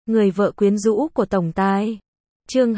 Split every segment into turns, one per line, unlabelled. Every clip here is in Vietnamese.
Người vợ quyến rũ của tổng tài. Chương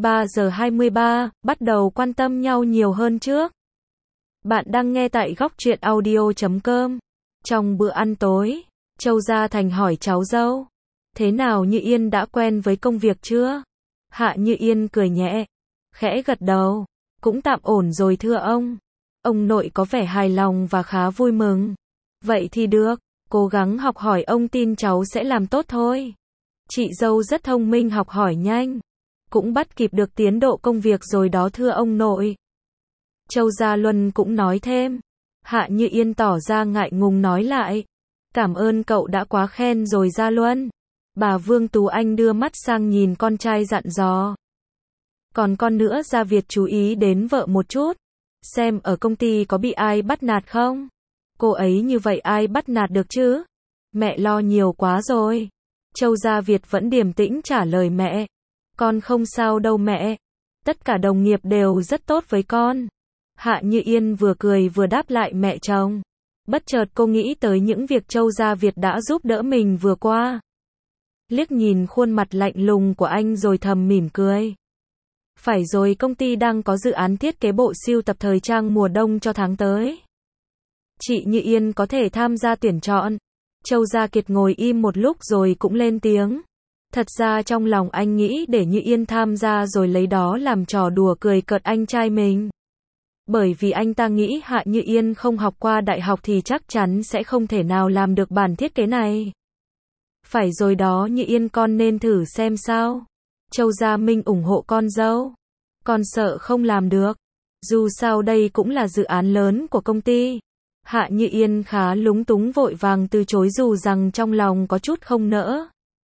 23:23, bắt đầu quan tâm nhau nhiều hơn trước. Bạn đang nghe tại góc truyện audio.com. Trong bữa ăn tối, Châu Gia Thành hỏi cháu dâu, thế nào Như Yên đã quen với công việc chưa? Hạ Như Yên cười nhẹ, khẽ gật đầu, cũng tạm ổn rồi thưa ông. Ông nội có vẻ hài lòng và khá vui mừng. Vậy thì được, cố gắng học hỏi, ông tin cháu sẽ làm tốt thôi. Chị dâu rất thông minh, học hỏi nhanh, cũng bắt kịp được tiến độ công việc rồi đó thưa ông nội. Châu Gia Luân cũng nói thêm. Hạ Như Yên tỏ ra ngại ngùng nói lại, cảm ơn cậu đã quá khen rồi Gia Luân. Bà Vương Tú Anh đưa mắt sang nhìn con trai dặn dò. Còn con nữa, Gia Việt chú ý đến vợ một chút, xem ở công ty có bị ai bắt nạt không. Cô ấy như vậy ai bắt nạt được chứ? Mẹ lo nhiều quá rồi. Châu Gia Việt vẫn điềm tĩnh trả lời mẹ. Con không sao đâu mẹ. Tất cả đồng nghiệp đều rất tốt với con. Hạ Như Yên vừa cười vừa đáp lại mẹ chồng. Bất chợt cô nghĩ tới những việc Châu Gia Việt đã giúp đỡ mình vừa qua. Liếc nhìn khuôn mặt lạnh lùng của anh rồi thầm mỉm cười. Phải rồi, công ty đang có dự án thiết kế bộ sưu tập thời trang mùa đông cho tháng tới. Chị Như Yên có thể tham gia tuyển chọn. Châu Gia Kiệt ngồi im một lúc rồi cũng lên tiếng. Thật ra trong lòng anh nghĩ để Như Yên tham gia rồi lấy đó làm trò đùa cười cợt anh trai mình. Bởi vì anh ta nghĩ Hạ Như Yên không học qua đại học thì chắc chắn sẽ không thể nào làm được bản thiết kế này. Phải rồi đó Như Yên, con nên thử xem sao. Châu Gia Minh ủng hộ con dâu. Con sợ không làm được. Dù sao đây cũng là dự án lớn của công ty. Hạ Như Yên khá lúng túng vội vàng từ chối dù rằng trong lòng có chút không nỡ.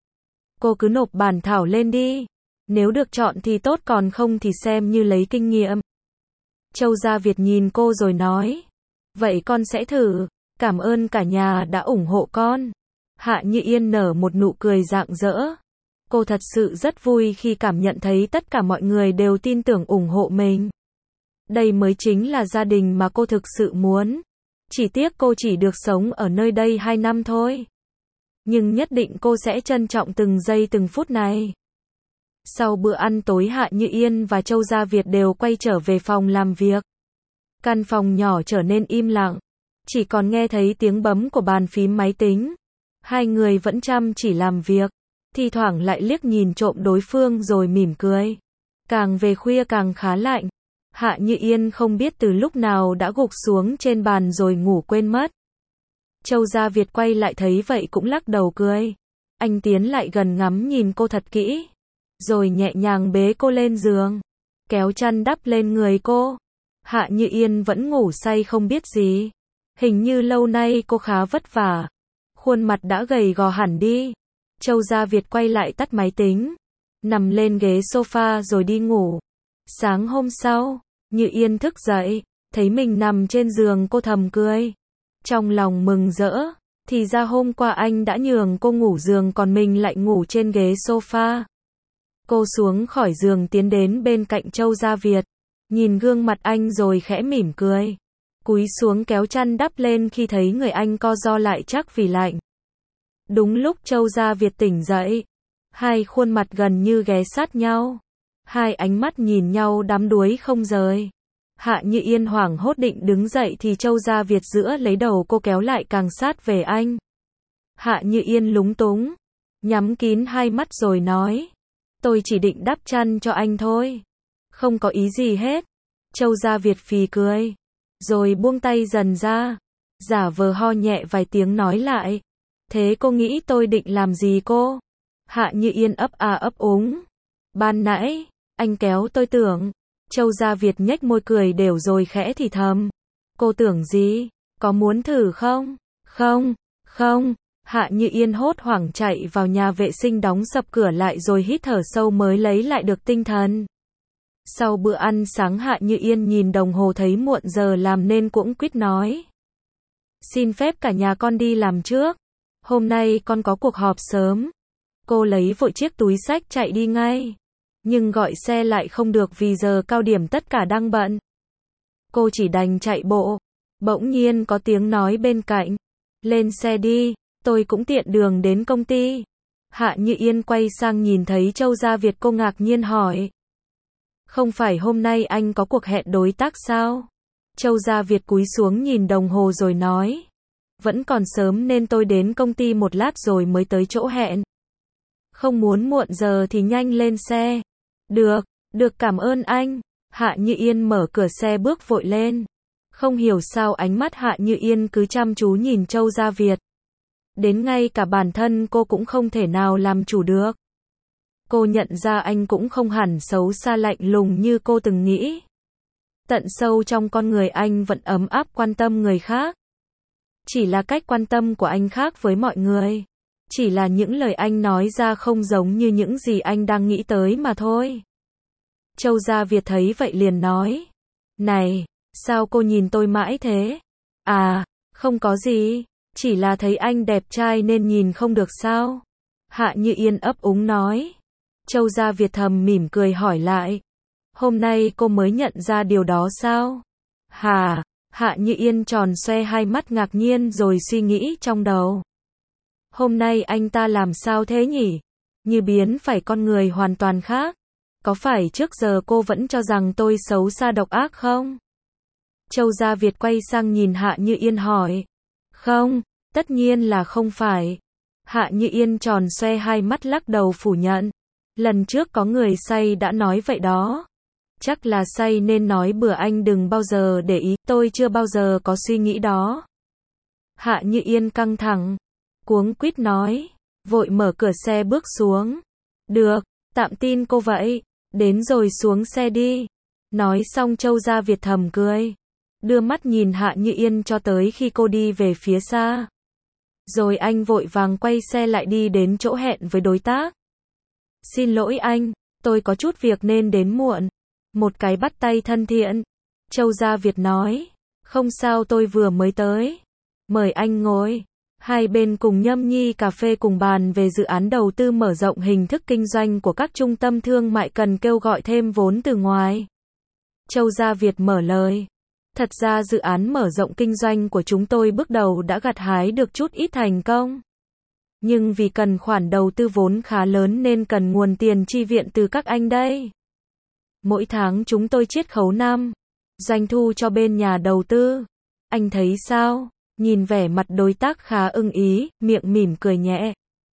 Cô cứ nộp bản thảo lên đi. Nếu được chọn thì tốt, còn không thì xem như lấy kinh nghiệm. Châu Gia Việt nhìn cô rồi nói. Vậy con sẽ thử. Cảm ơn cả nhà đã ủng hộ con. Hạ Như Yên nở một nụ cười rạng rỡ. Cô thật sự rất vui khi cảm nhận thấy tất cả mọi người đều tin tưởng ủng hộ mình. Đây mới chính là gia đình mà cô thực sự muốn. Chỉ tiếc cô chỉ được sống ở nơi đây 2 năm thôi. Nhưng nhất định cô sẽ trân trọng từng giây từng phút này. Sau bữa ăn tối, Hạ Như Yên và Châu Gia Việt đều quay trở về phòng làm việc. Căn phòng nhỏ trở nên im lặng. Chỉ còn nghe thấy tiếng bấm của bàn phím máy tính. Hai người vẫn chăm chỉ làm việc. Thi thoảng lại liếc nhìn trộm đối phương rồi mỉm cười. Càng về khuya càng khá lạnh. Hạ Như Yên không biết từ lúc nào đã gục xuống trên bàn rồi ngủ quên mất. Châu Gia Việt quay lại thấy vậy cũng lắc đầu cười. Anh tiến lại gần ngắm nhìn cô thật kỹ. Rồi nhẹ nhàng bế cô lên giường. Kéo chăn đắp lên người cô. Hạ Như Yên vẫn ngủ say không biết gì. Hình như lâu nay cô khá vất vả. Khuôn mặt đã gầy gò hẳn đi. Châu Gia Việt quay lại tắt máy tính. Nằm lên ghế sofa rồi đi ngủ. Sáng hôm sau, Như Yên thức dậy. Thấy mình nằm trên giường, cô thầm cười. Trong lòng mừng rỡ. Thì ra hôm qua anh đã nhường cô ngủ giường còn mình lại ngủ trên ghế sofa. Cô xuống khỏi giường tiến đến bên cạnh Châu Gia Việt. Nhìn gương mặt anh rồi khẽ mỉm cười. Cúi xuống kéo chăn đắp lên khi thấy người anh co ro lại chắc vì lạnh. Đúng lúc Châu Gia Việt tỉnh dậy. Hai khuôn mặt gần như ghé sát nhau. Hai ánh mắt nhìn nhau đắm đuối không rời. Hạ Như Yên hoảng hốt định đứng dậy thì Châu Gia Việt giữa lấy đầu cô kéo lại càng sát về anh. Hạ Như Yên lúng túng. Nhắm kín hai mắt rồi nói. Tôi chỉ định đắp chăn cho anh thôi. Không có ý gì hết. Châu Gia Việt phì cười. Rồi buông tay dần ra. Giả vờ ho nhẹ vài tiếng nói lại. Thế cô nghĩ tôi định làm gì cô? Hạ Như Yên ấp à ấp úng. Ban nãy, anh kéo tôi tưởng. Châu Gia Việt nhếch môi cười đều rồi khẽ thì thầm. Cô tưởng gì? Có muốn thử không? Không, không. Hạ Như Yên hốt hoảng chạy vào nhà vệ sinh đóng sập cửa lại rồi hít thở sâu mới lấy lại được tinh thần. Sau bữa ăn sáng, Hạ Như Yên nhìn đồng hồ thấy muộn giờ làm nên cũng quýt nói. Xin phép cả nhà con đi làm trước. Hôm nay con có cuộc họp sớm. Cô lấy vội chiếc túi xách chạy đi ngay. Nhưng gọi xe lại không được vì giờ cao điểm tất cả đang bận. Cô chỉ đành chạy bộ. Bỗng nhiên có tiếng nói bên cạnh. Lên xe đi, tôi cũng tiện đường đến công ty. Hạ Như Yên quay sang nhìn thấy Châu Gia Việt, cô ngạc nhiên hỏi. Không phải hôm nay anh có cuộc hẹn đối tác sao? Châu Gia Việt cúi xuống nhìn đồng hồ rồi nói. Vẫn còn sớm nên tôi đến công ty một lát rồi mới tới chỗ hẹn. Không muốn muộn giờ thì nhanh lên xe. Được cảm ơn anh. Hạ Như Yên mở cửa xe bước vội lên. Không hiểu sao ánh mắt Hạ Như Yên cứ chăm chú nhìn Châu Gia Việt. Đến ngay cả bản thân cô cũng không thể nào làm chủ được. Cô nhận ra anh cũng không hẳn xấu xa lạnh lùng như cô từng nghĩ. Tận sâu trong con người anh vẫn ấm áp quan tâm người khác. Chỉ là cách quan tâm của anh khác với mọi người. Chỉ là những lời anh nói ra không giống như những gì anh đang nghĩ tới mà thôi. Châu Gia Việt thấy vậy liền nói. Này, sao cô nhìn tôi mãi thế? À, không có gì. Chỉ là thấy anh đẹp trai nên nhìn không được sao? Hạ Như Yên ấp úng nói. Châu Gia Việt thầm mỉm cười hỏi lại. Hôm nay cô mới nhận ra điều đó sao? Hả? Hạ Như Yên tròn xoe hai mắt ngạc nhiên rồi suy nghĩ trong đầu. Hôm nay anh ta làm sao thế nhỉ? Như biến phải con người hoàn toàn khác. Có phải trước giờ cô vẫn cho rằng tôi xấu xa độc ác không? Châu Gia Việt quay sang nhìn Hạ Như Yên hỏi. Không, tất nhiên là không phải. Hạ Như Yên tròn xoe hai mắt lắc đầu phủ nhận. Lần trước có người say đã nói vậy đó. Chắc là say nên nói bừa, anh đừng bao giờ để ý, tôi chưa bao giờ có suy nghĩ đó. Hạ Như Yên căng thẳng, cuống quýt nói, vội mở cửa xe bước xuống. Được, tạm tin cô vậy, đến rồi xuống xe đi. Nói xong Châu Gia Việt thầm cười, đưa mắt nhìn Hạ Như Yên cho tới khi cô đi về phía xa. Rồi anh vội vàng quay xe lại đi đến chỗ hẹn với đối tác. Xin lỗi anh, tôi có chút việc nên đến muộn. Một cái bắt tay thân thiện. Châu Gia Việt nói, không sao, tôi vừa mới tới. Mời anh ngồi. Hai bên cùng nhâm nhi cà phê cùng bàn về dự án đầu tư mở rộng hình thức kinh doanh của các trung tâm thương mại cần kêu gọi thêm vốn từ ngoài. Châu Gia Việt mở lời. Thật ra dự án mở rộng kinh doanh của chúng tôi bước đầu đã gặt hái được chút ít thành công. Nhưng vì cần khoản đầu tư vốn khá lớn nên cần nguồn tiền chi viện từ các anh đây. Mỗi tháng chúng tôi chiết khấu 5 doanh thu cho bên nhà đầu tư. Anh thấy sao? Nhìn vẻ mặt đối tác khá ưng ý, miệng mỉm cười nhẹ.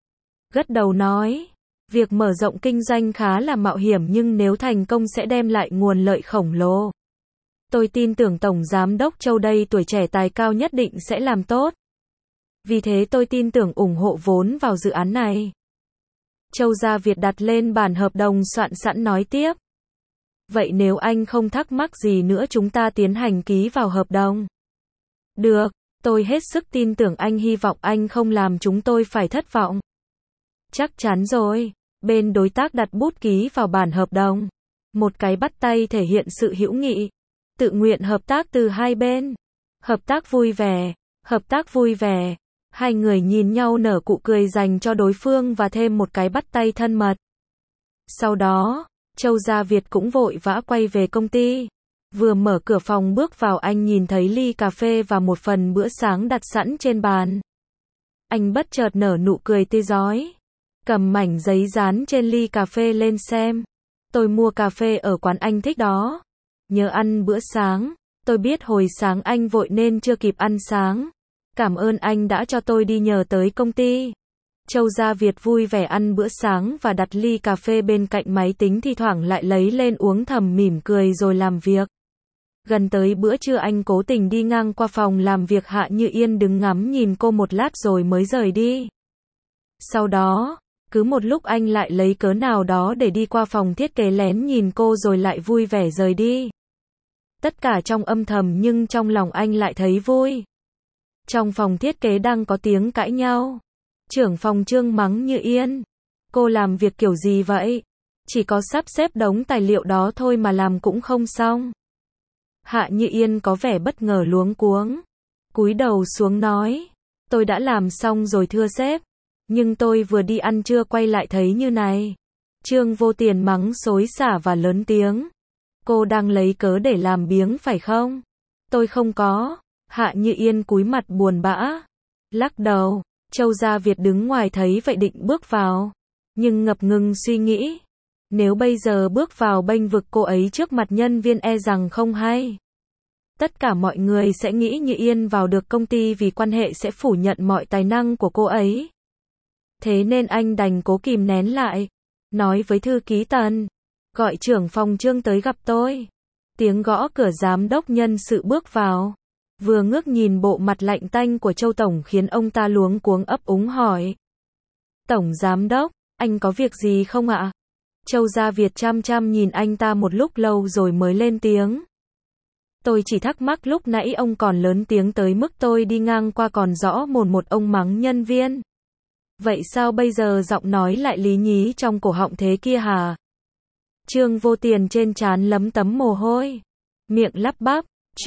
Gật đầu nói, việc mở rộng kinh doanh khá là mạo hiểm nhưng nếu thành công sẽ đem lại nguồn lợi khổng lồ. Tôi tin tưởng Tổng Giám đốc Châu đây tuổi trẻ tài cao nhất định sẽ làm tốt. Vì thế tôi tin tưởng ủng hộ vốn vào dự án này. Châu Gia Việt đặt lên bản hợp đồng soạn sẵn nói tiếp. Vậy nếu anh không thắc mắc gì nữa chúng ta tiến hành ký vào hợp đồng. Được, tôi hết sức tin tưởng anh, hy vọng anh không làm chúng tôi phải thất vọng. Chắc chắn rồi. Bên đối tác đặt bút ký vào bản hợp đồng. Một cái bắt tay thể hiện sự hữu nghị, tự nguyện hợp tác từ hai bên. Hợp tác vui vẻ, hợp tác vui vẻ. Hai người nhìn nhau nở nụ cười dành cho đối phương và thêm một cái bắt tay thân mật. Sau đó, Châu Gia Việt cũng vội vã quay về công ty. Vừa mở cửa phòng bước vào anh nhìn thấy ly cà phê và một phần bữa sáng đặt sẵn trên bàn. Anh bất chợt nở nụ cười tươi rói. Cầm mảnh giấy dán trên ly cà phê lên xem. Tôi mua cà phê ở quán anh thích đó. Nhớ ăn bữa sáng. Tôi biết hồi sáng anh vội nên chưa kịp ăn sáng. Cảm ơn anh đã cho tôi đi nhờ tới công ty. Châu Gia Việt vui vẻ ăn bữa sáng và đặt ly cà phê bên cạnh máy tính, thi thoảng lại lấy lên uống, thầm mỉm cười rồi làm việc. Gần tới bữa trưa anh cố tình đi ngang qua phòng làm việc Hạ Như Yên, đứng ngắm nhìn cô một lát rồi mới rời đi. Sau đó, cứ một lúc anh lại lấy cớ nào đó để đi qua phòng thiết kế lén nhìn cô rồi lại vui vẻ rời đi. Tất cả trong âm thầm nhưng trong lòng anh lại thấy vui. Trong phòng thiết kế đang có tiếng cãi nhau. Trưởng phòng Trương mắng Như Yên. Cô làm việc kiểu gì vậy? Chỉ có sắp xếp đống tài liệu đó thôi mà làm cũng không xong. Hạ Như Yên có vẻ bất ngờ luống cuống. Cúi đầu xuống nói. Tôi đã làm xong rồi thưa sếp. Nhưng tôi vừa đi ăn trưa quay lại thấy như này. Trương Vô Tiền mắng xối xả và lớn tiếng. Cô đang lấy cớ để làm biếng phải không? Tôi không có. Hạ Như Yên cúi mặt buồn bã. Lắc đầu. Châu Gia Việt đứng ngoài thấy vậy định bước vào, nhưng ngập ngừng suy nghĩ. Nếu bây giờ bước vào bênh vực cô ấy trước mặt nhân viên e rằng không hay. Tất cả mọi người sẽ nghĩ Như Yên vào được công ty vì quan hệ sẽ phủ nhận mọi tài năng của cô ấy. Thế nên anh đành cố kìm nén lại. Nói với thư ký Tần, gọi trưởng phòng Trương tới gặp tôi. Tiếng gõ cửa giám đốc nhân sự bước vào. Vừa ngước nhìn bộ mặt lạnh tanh của Châu Tổng khiến ông ta luống cuống ấp úng hỏi. Tổng giám đốc, anh có việc gì không ạ? Châu Gia Việt chăm chăm nhìn anh ta một lúc lâu rồi mới lên tiếng. Tôi chỉ thắc mắc lúc nãy ông còn lớn tiếng tới mức tôi đi ngang qua còn rõ mồn một ông mắng nhân viên. Vậy sao bây giờ giọng nói lại lý nhí trong cổ họng thế kia hả? Trương Vô Tiền trên trán lấm tấm mồ hôi. Miệng lắp bắp.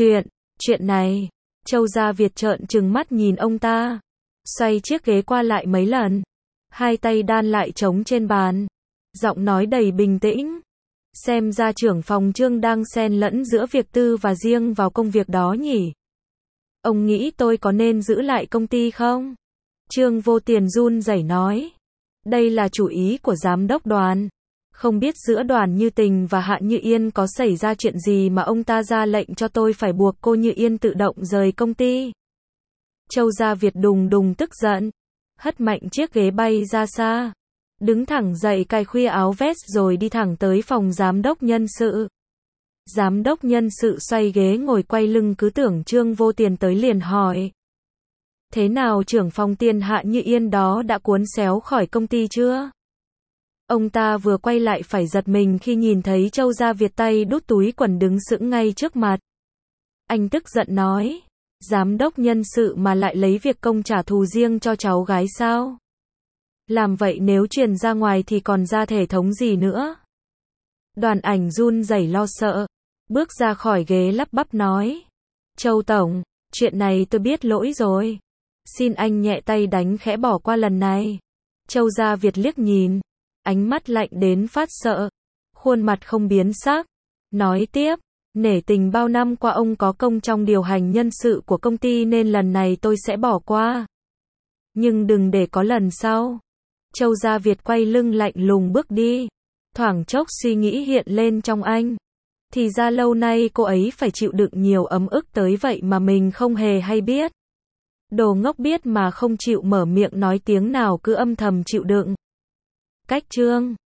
Chuyện này. Châu Gia Việt trợn trừng mắt nhìn ông ta. Xoay chiếc ghế qua lại mấy lần. Hai tay đan lại trống trên bàn. Giọng nói đầy bình tĩnh. Xem ra trưởng phòng Trương đang xen lẫn giữa việc tư và riêng vào công việc đó nhỉ? Ông nghĩ tôi có nên giữ lại công ty không? Trương Vô Tiền run rẩy nói. Đây là chủ ý của giám đốc Đoàn. Không biết giữa Đoàn Như Tình và Hạ Như Yên có xảy ra chuyện gì mà ông ta ra lệnh cho tôi phải buộc cô Như Yên tự động rời công ty. Châu Gia Việt đùng đùng tức giận. Hất mạnh chiếc ghế bay ra xa. Đứng thẳng dậy cài khuy áo vest rồi đi thẳng tới phòng giám đốc nhân sự. Giám đốc nhân sự xoay ghế ngồi quay lưng cứ tưởng Trương Vô Tiền tới liền hỏi. Thế nào trưởng phòng Tiền Hạ Như Yên đó đã cuốn xéo khỏi công ty chưa? Ông ta vừa quay lại phải giật mình khi nhìn thấy Châu Gia Việt tay đút túi quần đứng sững ngay trước mặt. Anh tức giận nói. Giám đốc nhân sự mà lại lấy việc công trả thù riêng cho cháu gái sao? Làm vậy nếu truyền ra ngoài thì còn ra thể thống gì nữa? Đoàn Ảnh run rẩy lo sợ. Bước ra khỏi ghế lắp bắp nói. Châu Tổng, chuyện này tôi biết lỗi rồi. Xin anh nhẹ tay đánh khẽ bỏ qua lần này. Châu Gia Việt liếc nhìn. Ánh mắt lạnh đến phát sợ. Khuôn mặt không biến sắc. Nói tiếp. Nể tình bao năm qua ông có công trong điều hành nhân sự của công ty nên lần này tôi sẽ bỏ qua. Nhưng đừng để có lần sau. Châu Gia Việt quay lưng lạnh lùng bước đi. Thoảng chốc suy nghĩ hiện lên trong anh. Thì ra lâu nay cô ấy phải chịu đựng nhiều ấm ức tới vậy mà mình không hề hay biết. Đồ ngốc biết mà không chịu mở miệng nói tiếng nào cứ âm thầm chịu đựng. Cách chương